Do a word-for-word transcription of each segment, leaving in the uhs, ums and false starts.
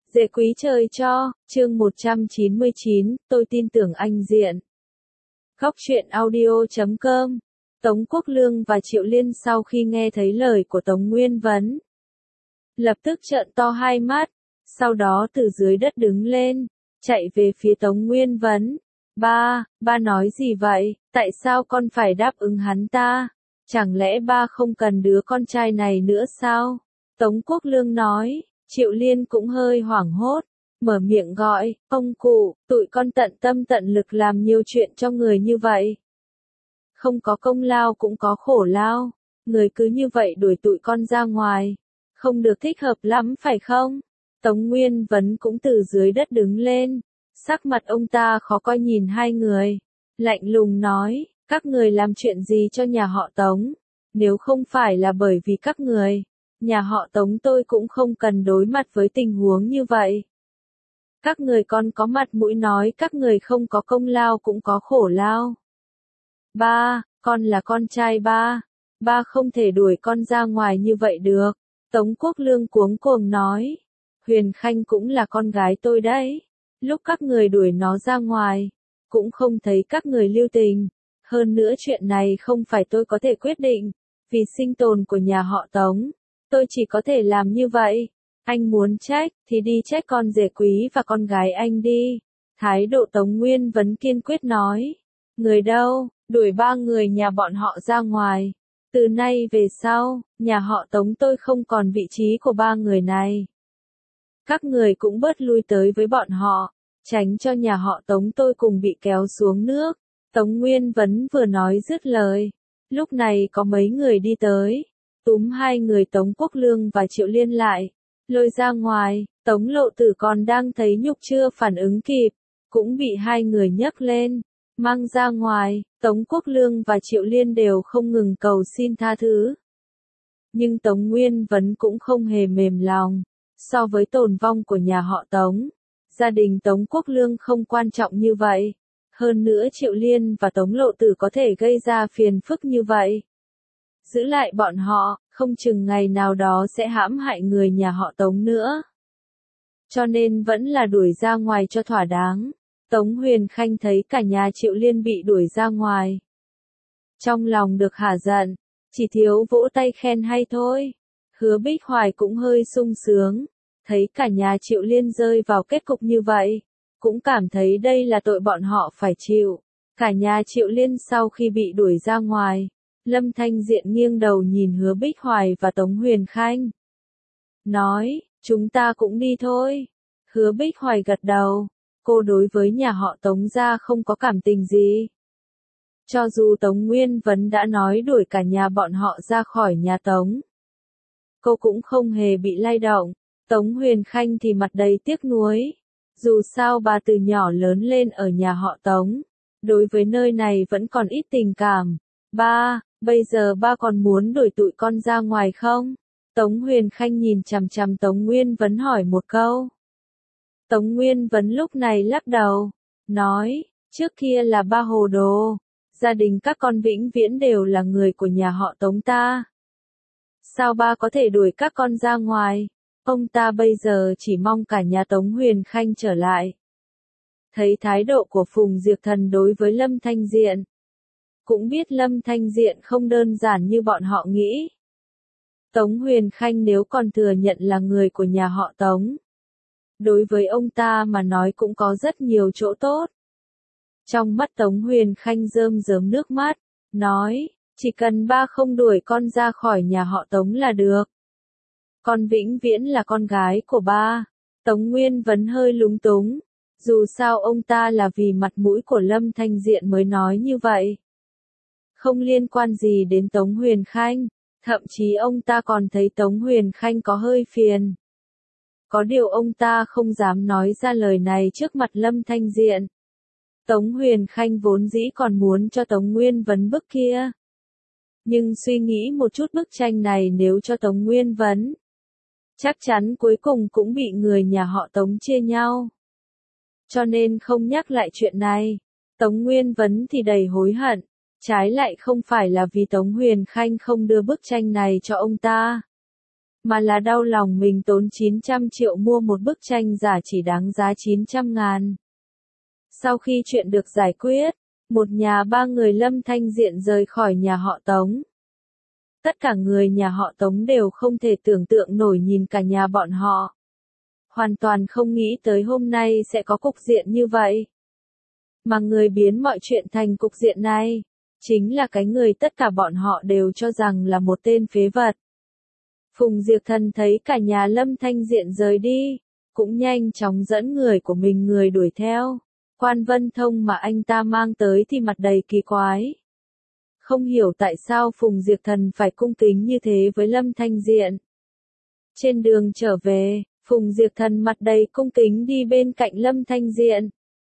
Dễ quý trời cho, chương một trăm chín mươi chín, tôi tin tưởng anh Diện. Góc truyện audio chấm com. Tống Quốc Lương và Triệu Liên sau khi nghe thấy lời của Tống Nguyên Vấn, lập tức trợn to hai mắt, sau đó từ dưới đất đứng lên, chạy về phía Tống Nguyên Vấn. Ba, ba nói gì vậy, tại sao con phải đáp ứng hắn ta? Chẳng lẽ ba không cần đứa con trai này nữa sao? Tống Quốc Lương nói. Triệu Liên cũng hơi hoảng hốt, mở miệng gọi, ông cụ, tụi con tận tâm tận lực làm nhiều chuyện cho người như vậy. Không có công lao cũng có khổ lao, người cứ như vậy đuổi tụi con ra ngoài, không được thích hợp lắm phải không? Tống Nguyên Vấn cũng từ dưới đất đứng lên, sắc mặt ông ta khó coi nhìn hai người, lạnh lùng nói, các người làm chuyện gì cho nhà họ Tống, nếu không phải là bởi vì các người. Nhà họ Tống tôi cũng không cần đối mặt với tình huống như vậy. Các người còn có mặt mũi nói các người không có công lao cũng có khổ lao. Ba, con là con trai ba. Ba không thể đuổi con ra ngoài như vậy được. Tống Quốc Lương cuống cuồng nói. Huyền Khanh cũng là con gái tôi đấy. Lúc các người đuổi nó ra ngoài, cũng không thấy các người lưu tình. Hơn nữa chuyện này không phải tôi có thể quyết định. Vì sinh tồn của nhà họ Tống. Tôi chỉ có thể làm như vậy. Anh muốn trách, thì đi trách con rể quý và con gái anh đi. Thái độ Tống Nguyên Vấn kiên quyết nói. Người đâu, đuổi ba người nhà bọn họ ra ngoài. Từ nay về sau, nhà họ Tống tôi không còn vị trí của ba người này. Các người cũng bớt lui tới với bọn họ, tránh cho nhà họ Tống tôi cùng bị kéo xuống nước. Tống Nguyên Vấn vừa nói dứt lời. Lúc này có mấy người đi tới. Túm hai người Tống Quốc Lương và Triệu Liên lại, lôi ra ngoài. Tống Lộ Tử còn đang thấy nhục chưa phản ứng kịp, cũng bị hai người nhấc lên, mang ra ngoài. Tống Quốc Lương và Triệu Liên đều không ngừng cầu xin tha thứ. Nhưng Tống Nguyên Vấn cũng không hề mềm lòng. So với tồn vong của nhà họ Tống, gia đình Tống Quốc Lương không quan trọng như vậy. Hơn nữa Triệu Liên và Tống Lộ Tử có thể gây ra phiền phức như vậy. Giữ lại bọn họ, không chừng ngày nào đó sẽ hãm hại người nhà họ Tống nữa. Cho nên vẫn là đuổi ra ngoài cho thỏa đáng. Tống Huyền Khanh thấy cả nhà Triệu Liên bị đuổi ra ngoài. Trong lòng được hả giận, chỉ thiếu vỗ tay khen hay thôi. Hứa Bích Hoài cũng hơi sung sướng, thấy cả nhà Triệu Liên rơi vào kết cục như vậy. Cũng cảm thấy đây là tội bọn họ phải chịu. Cả nhà Triệu Liên sau khi bị đuổi ra ngoài. Lâm Thanh Diện nghiêng đầu nhìn Hứa Bích Hoài và Tống Huyền Khanh. Nói, chúng ta cũng đi thôi. Hứa Bích Hoài gật đầu. Cô đối với nhà họ Tống gia không có cảm tình gì. Cho dù Tống Nguyên Vấn đã nói đuổi cả nhà bọn họ ra khỏi nhà Tống. Cô cũng không hề bị lay động. Tống Huyền Khanh thì mặt đầy tiếc nuối. Dù sao bà từ nhỏ lớn lên ở nhà họ Tống. Đối với nơi này vẫn còn ít tình cảm. Ba, bây giờ ba còn muốn đuổi tụi con ra ngoài không? Tống Huyền Khanh nhìn chằm chằm Tống Nguyên Vấn hỏi một câu. Tống Nguyên Vấn lúc này lắc đầu, nói, trước kia là ba hồ đồ, gia đình các con vĩnh viễn đều là người của nhà họ Tống ta. Sao ba có thể đuổi các con ra ngoài? Ông ta bây giờ chỉ mong cả nhà Tống Huyền Khanh trở lại. Thấy thái độ của Phùng Diệp Thần đối với Lâm Thanh Diện. Cũng biết Lâm Thanh Diện không đơn giản như bọn họ nghĩ. Tống Huyền Khanh nếu còn thừa nhận là người của nhà họ Tống. Đối với ông ta mà nói cũng có rất nhiều chỗ tốt. Trong mắt Tống Huyền Khanh rơm rớm nước mắt, nói, chỉ cần ba không đuổi con ra khỏi nhà họ Tống là được. Con vĩnh viễn là con gái của ba. Tống Nguyên Vấn hơi lúng túng. Dù sao ông ta là vì mặt mũi của Lâm Thanh Diện mới nói như vậy. Không liên quan gì đến Tống Huyền Khanh, thậm chí ông ta còn thấy Tống Huyền Khanh có hơi phiền. Có điều ông ta không dám nói ra lời này trước mặt Lâm Thanh Diện. Tống Huyền Khanh vốn dĩ còn muốn cho Tống Nguyên Vấn bức kia. Nhưng suy nghĩ một chút bức tranh này nếu cho Tống Nguyên Vấn, chắc chắn cuối cùng cũng bị người nhà họ Tống chia nhau. Cho nên không nhắc lại chuyện này. Tống Nguyên Vấn thì đầy hối hận. Trái lại không phải là vì Tống Huyền Khanh không đưa bức tranh này cho ông ta. mà là đau lòng mình tốn chín trăm triệu mua một bức tranh giả chỉ đáng giá chín trăm ngàn. Sau khi chuyện được giải quyết, một nhà ba người Lâm Thanh Diện rời khỏi nhà họ Tống. Tất cả người nhà họ Tống đều không thể tưởng tượng nổi nhìn cả nhà bọn họ. Hoàn toàn không nghĩ tới hôm nay sẽ có cục diện như vậy. Mà người biến mọi chuyện thành cục diện này, chính là cái người tất cả bọn họ đều cho rằng là một tên phế vật. Phùng Diệp Thần thấy cả nhà Lâm Thanh Diện rời đi, cũng nhanh chóng dẫn người của mình người đuổi theo. Quan Vân Thông mà anh ta mang tới thì mặt đầy kỳ quái. Không hiểu tại sao Phùng Diệp Thần phải cung kính như thế với Lâm Thanh Diện. Trên đường trở về, Phùng Diệp Thần mặt đầy cung kính đi bên cạnh Lâm Thanh Diện.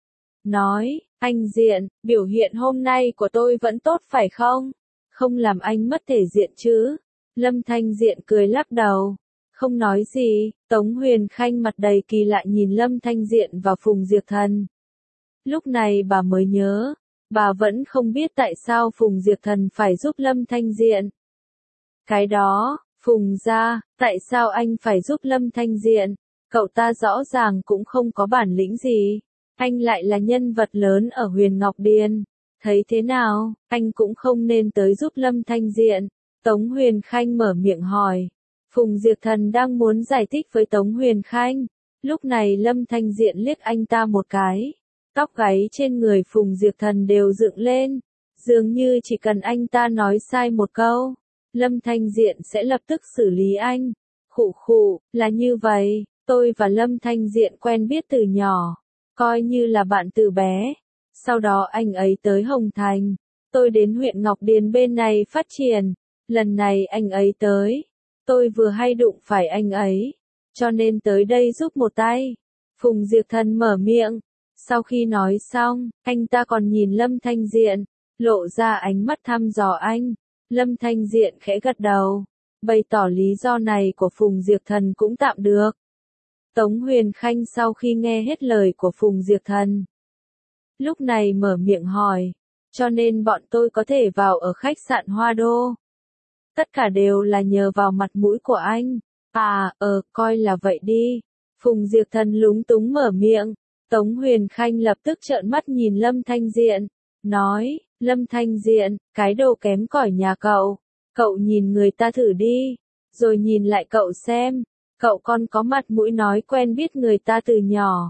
Nói, anh Diện, biểu hiện hôm nay của tôi vẫn tốt phải không? Không làm anh mất thể diện chứ? Lâm Thanh Diện cười lắc đầu. Không nói gì, Tống Huyền Khanh mặt đầy kỳ lạ nhìn Lâm Thanh Diện và Phùng Diệp Thần. Lúc này bà mới nhớ, bà vẫn không biết tại sao Phùng Diệp Thần phải giúp Lâm Thanh Diện. Cái đó, Phùng gia, tại sao anh phải giúp Lâm Thanh Diện? Cậu ta rõ ràng cũng không có bản lĩnh gì. Anh lại là nhân vật lớn ở Huyền Ngọc Điền. Thấy thế nào, anh cũng không nên tới giúp Lâm Thanh Diện. Tống Huyền Khanh mở miệng hỏi. Phùng Diệp Thần đang muốn giải thích với Tống Huyền Khanh. Lúc này Lâm Thanh Diện liếc anh ta một cái. Tóc gáy trên người Phùng Diệp Thần đều dựng lên. Dường như chỉ cần anh ta nói sai một câu, Lâm Thanh Diện sẽ lập tức xử lý anh. Khụ khụ, là như vậy, tôi và Lâm Thanh Diện quen biết từ nhỏ, coi như là bạn từ bé. Sau đó anh ấy tới Hồng Thành, tôi đến huyện Ngọc Điền bên này phát triển. Lần này anh ấy tới, tôi vừa hay đụng phải anh ấy, cho nên tới đây giúp một tay. Phùng Diệp Thần mở miệng. Sau khi nói xong, anh ta còn nhìn Lâm Thanh Diện, lộ ra ánh mắt thăm dò anh. Lâm Thanh Diện khẽ gật đầu, bày tỏ lý do này của Phùng Diệp Thần cũng tạm được. Tống Huyền Khanh sau khi nghe hết lời của Phùng Diệp Thần, lúc này mở miệng hỏi, cho nên bọn tôi có thể vào ở khách sạn Hoa Đô. Tất cả đều là nhờ vào mặt mũi của anh. À, ờ, coi là vậy đi. Phùng Diệp Thần lúng túng mở miệng. Tống Huyền Khanh lập tức trợn mắt nhìn Lâm Thanh Diện, nói, Lâm Thanh Diện, cái đồ kém cỏi nhà cậu, cậu nhìn người ta thử đi, rồi nhìn lại cậu xem, cậu còn có mặt mũi nói quen biết người ta từ nhỏ.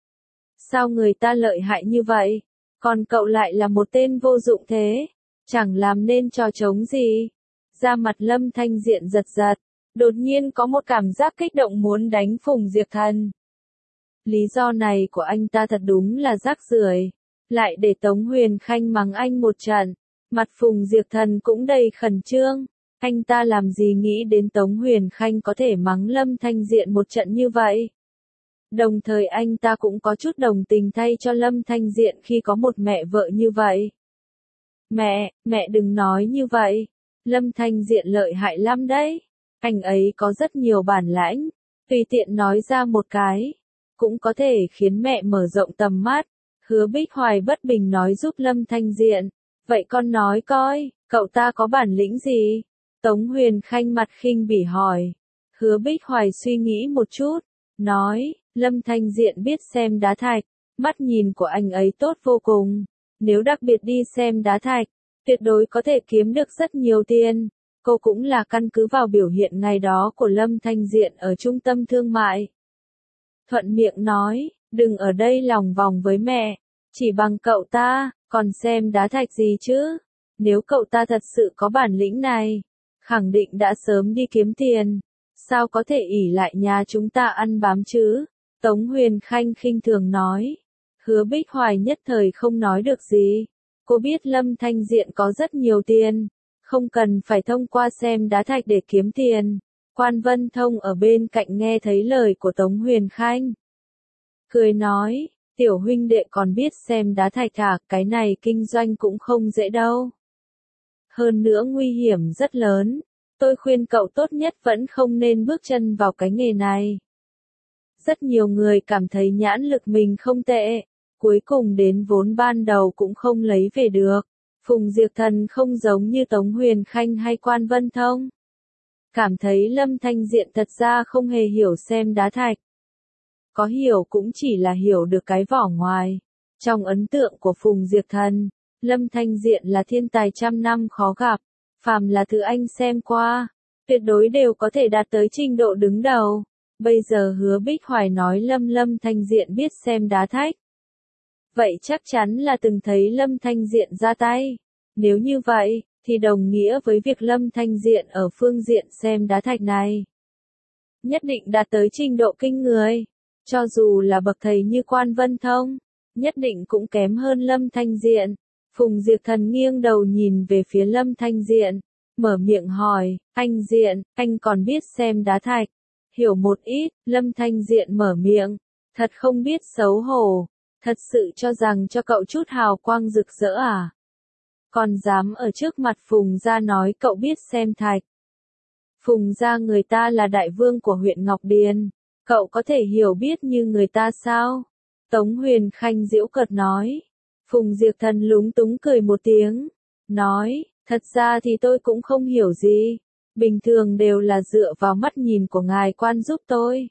Sao người ta lợi hại như vậy, còn cậu lại là một tên vô dụng thế, chẳng làm nên trò trống gì. Da mặt Lâm Thanh Diện giật giật, đột nhiên có một cảm giác kích động muốn đánh Phùng Diệp Thần. Lý do này của anh ta thật đúng là rác rưởi, lại để Tống Huyền Khanh mắng anh một trận. Mặt Phùng Diệp Thần cũng đầy khẩn trương, anh ta làm gì nghĩ đến Tống Huyền Khanh có thể mắng Lâm Thanh Diện một trận như vậy. Đồng thời anh ta cũng có chút đồng tình thay cho Lâm Thanh Diện khi có một mẹ vợ như vậy. Mẹ, mẹ đừng nói như vậy, Lâm Thanh Diện lợi hại lắm đấy, anh ấy có rất nhiều bản lãnh, tùy tiện nói ra một cái cũng có thể khiến mẹ mở rộng tầm mắt. Hứa Bích Hoài bất bình nói giúp Lâm Thanh Diện. Vậy con nói coi, cậu ta có bản lĩnh gì? Tống Huyền Khanh mặt khinh bỉ hỏi. Hứa Bích Hoài suy nghĩ một chút, nói, Lâm Thanh Diện biết xem đá thạch, mắt nhìn của anh ấy tốt vô cùng. Nếu đặc biệt đi xem đá thạch, tuyệt đối có thể kiếm được rất nhiều tiền. Cô cũng là căn cứ vào biểu hiện ngày đó của Lâm Thanh Diện ở trung tâm thương mại. Thuận miệng nói, đừng ở đây lòng vòng với mẹ, chỉ bằng cậu ta, còn xem đá thạch gì chứ? Nếu cậu ta thật sự có bản lĩnh này, khẳng định đã sớm đi kiếm tiền, sao có thể ỷ lại nhà chúng ta ăn bám chứ? Tống Huyền Khanh khinh thường nói. Hứa Bích Hoài nhất thời không nói được gì. Cô biết Lâm Thanh Diện có rất nhiều tiền, không cần phải thông qua xem đá thạch để kiếm tiền. Quan Vân Thông ở bên cạnh nghe thấy lời của Tống Huyền Khanh, cười nói, tiểu huynh đệ còn biết xem đá thạch à, cái này kinh doanh cũng không dễ đâu. Hơn nữa nguy hiểm rất lớn, tôi khuyên cậu tốt nhất vẫn không nên bước chân vào cái nghề này. Rất nhiều người cảm thấy nhãn lực mình không tệ, cuối cùng đến vốn ban đầu cũng không lấy về được. Phùng Diệp Thần không giống như Tống Huyền Khanh hay Quan Vân Thông. cảm thấy Lâm Thanh Diện thật ra không hề hiểu xem đá thạch. Có hiểu cũng chỉ là hiểu được cái vỏ ngoài. Trong ấn tượng của Phùng Diệp Thần, Lâm Thanh Diện là thiên tài trăm năm khó gặp, phàm là thứ anh xem qua, tuyệt đối đều có thể đạt tới trình độ đứng đầu. Bây giờ Hứa Bích Hoài nói Lâm Lâm Thanh Diện biết xem đá thạch. Vậy chắc chắn là từng thấy Lâm Thanh Diện ra tay. Nếu như vậy, thì đồng nghĩa với việc Lâm Thanh Diện ở phương diện xem đá thạch này nhất định đạt tới trình độ kinh người. Cho dù là bậc thầy như Quan Vân Thông, nhất định cũng kém hơn Lâm Thanh Diện. Phùng Diệp Thần nghiêng đầu nhìn về phía Lâm Thanh Diện, mở miệng hỏi, anh Diện, anh còn biết xem đá thạch? Hiểu một ít, Lâm Thanh Diện mở miệng, thật không biết xấu hổ, thật sự cho rằng cho cậu chút hào quang rực rỡ à? Còn dám ở trước mặt Phùng gia nói cậu biết xem thạch. Phùng gia người ta là đại vương của huyện Ngọc Điền, cậu có thể hiểu biết như người ta sao? Tống Huyền Khanh giễu cợt nói. Phùng Diệp Thần lúng túng cười một tiếng, nói, thật ra thì tôi cũng không hiểu gì, bình thường đều là dựa vào mắt nhìn của ngài Quan giúp tôi.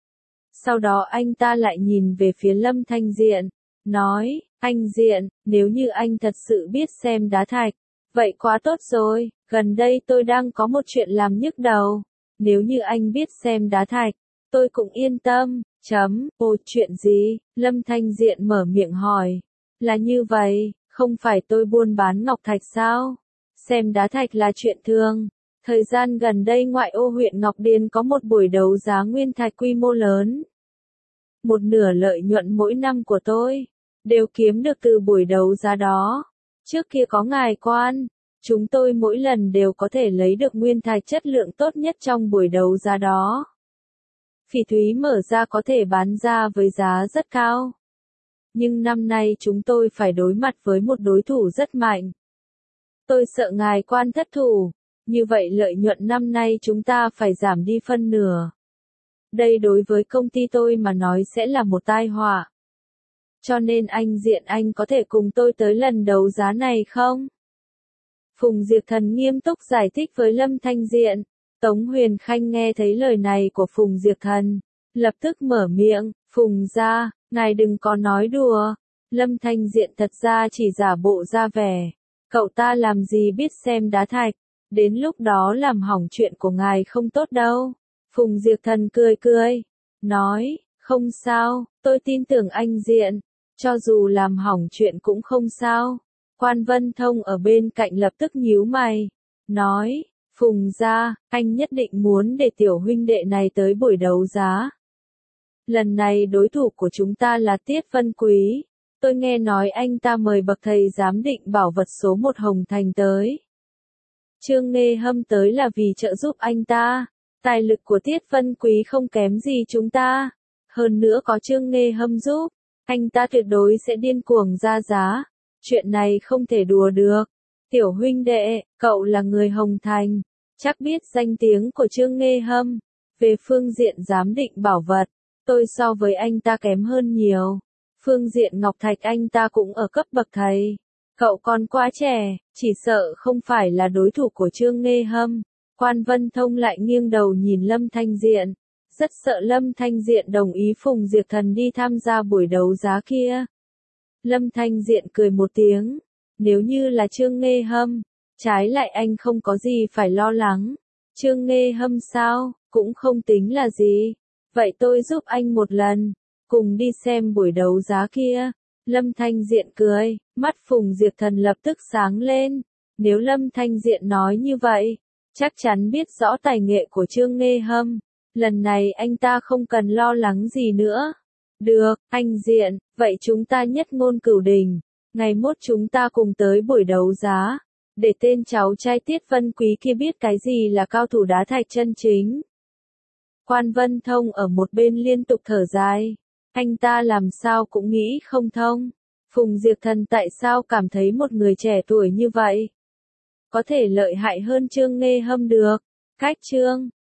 Sau đó anh ta lại nhìn về phía Lâm Thanh Diện, nói, anh Diện, nếu như anh thật sự biết xem đá thạch, vậy quá tốt rồi, gần đây tôi đang có một chuyện làm nhức đầu, nếu như anh biết xem đá thạch, tôi cũng yên tâm, chấm, ồ chuyện gì, Lâm Thanh Diện mở miệng hỏi, là như vậy, không phải tôi buôn bán ngọc thạch sao, xem đá thạch là chuyện thường, thời gian gần đây ngoại ô huyện Ngọc Điền có một buổi đấu giá nguyên thạch quy mô lớn. Một nửa lợi nhuận mỗi năm của tôi, đều kiếm được từ buổi đấu giá đó. Trước kia có ngài Quan, chúng tôi mỗi lần đều có thể lấy được nguyên thạch chất lượng tốt nhất trong buổi đấu giá đó. Phỉ thúy mở ra có thể bán ra với giá rất cao. Nhưng năm nay chúng tôi phải đối mặt với một đối thủ rất mạnh. Tôi sợ ngài Quan thất thủ, như vậy lợi nhuận năm nay chúng ta phải giảm đi phân nửa. Đây đối với công ty tôi mà nói sẽ là một tai họa. Cho nên anh Diện anh có thể cùng tôi tới lần đấu giá này không? Phùng Diệp Thần nghiêm túc giải thích với Lâm Thanh Diện. Tống Huyền Khanh nghe thấy lời này của Phùng Diệp Thần, lập tức mở miệng, Phùng gia, ngài đừng có nói đùa. Lâm Thanh Diện thật ra chỉ giả bộ ra vẻ. Cậu ta làm gì biết xem đá thạch, đến lúc đó làm hỏng chuyện của ngài không tốt đâu. Phùng Diệp Thần cười cười, nói, không sao, tôi tin tưởng anh Diện, cho dù làm hỏng chuyện cũng không sao. Quan Vân Thông ở bên cạnh lập tức nhíu mày, nói, Phùng gia, anh nhất định muốn để tiểu huynh đệ này tới buổi đấu giá. Lần này đối thủ của chúng ta là Tiết Vân Quý, tôi nghe nói anh ta mời bậc thầy giám định bảo vật số một Hồng Thành tới. Trương Nghê Hâm tới là vì trợ giúp anh ta. Tài lực của Tiết Vân Quý không kém gì chúng ta. Hơn nữa có Trương Nghê Hâm giúp, anh ta tuyệt đối sẽ điên cuồng ra giá. Chuyện này không thể đùa được. Tiểu huynh đệ, cậu là người Hồng Thành, chắc biết danh tiếng của Trương Nghê Hâm. Về phương diện giám định bảo vật, tôi so với anh ta kém hơn nhiều. Phương diện ngọc thạch anh ta cũng ở cấp bậc thầy. Cậu còn quá trẻ, chỉ sợ không phải là đối thủ của Trương Nghê Hâm. Quan Vân Thông lại nghiêng đầu nhìn Lâm Thanh Diện, rất sợ Lâm Thanh Diện đồng ý Phùng Diệp Thần đi tham gia buổi đấu giá kia. Lâm Thanh Diện cười một tiếng, nếu như là Trương Nghê Hâm, trái lại anh không có gì phải lo lắng. Trương Nghê Hâm sao, cũng không tính là gì. Vậy tôi giúp anh một lần, cùng đi xem buổi đấu giá kia. Lâm Thanh Diện cười, mắt Phùng Diệp Thần lập tức sáng lên. Nếu Lâm Thanh Diện nói như vậy, chắc chắn biết rõ tài nghệ của Trương Nghê Hâm. Lần này anh ta không cần lo lắng gì nữa. Được, anh Diện, vậy chúng ta nhất ngôn cửu đình. Ngày mốt chúng ta cùng tới buổi đấu giá. Để tên cháu trai Tiết Vân Quý kia biết cái gì là cao thủ đá thạch chân chính. Quan Vân Thông ở một bên liên tục thở dài. Anh ta làm sao cũng nghĩ không thông. Phùng Diệp Thần tại sao cảm thấy một người trẻ tuổi như vậy có thể lợi hại hơn Trương Nghê Hâm được. Cách chương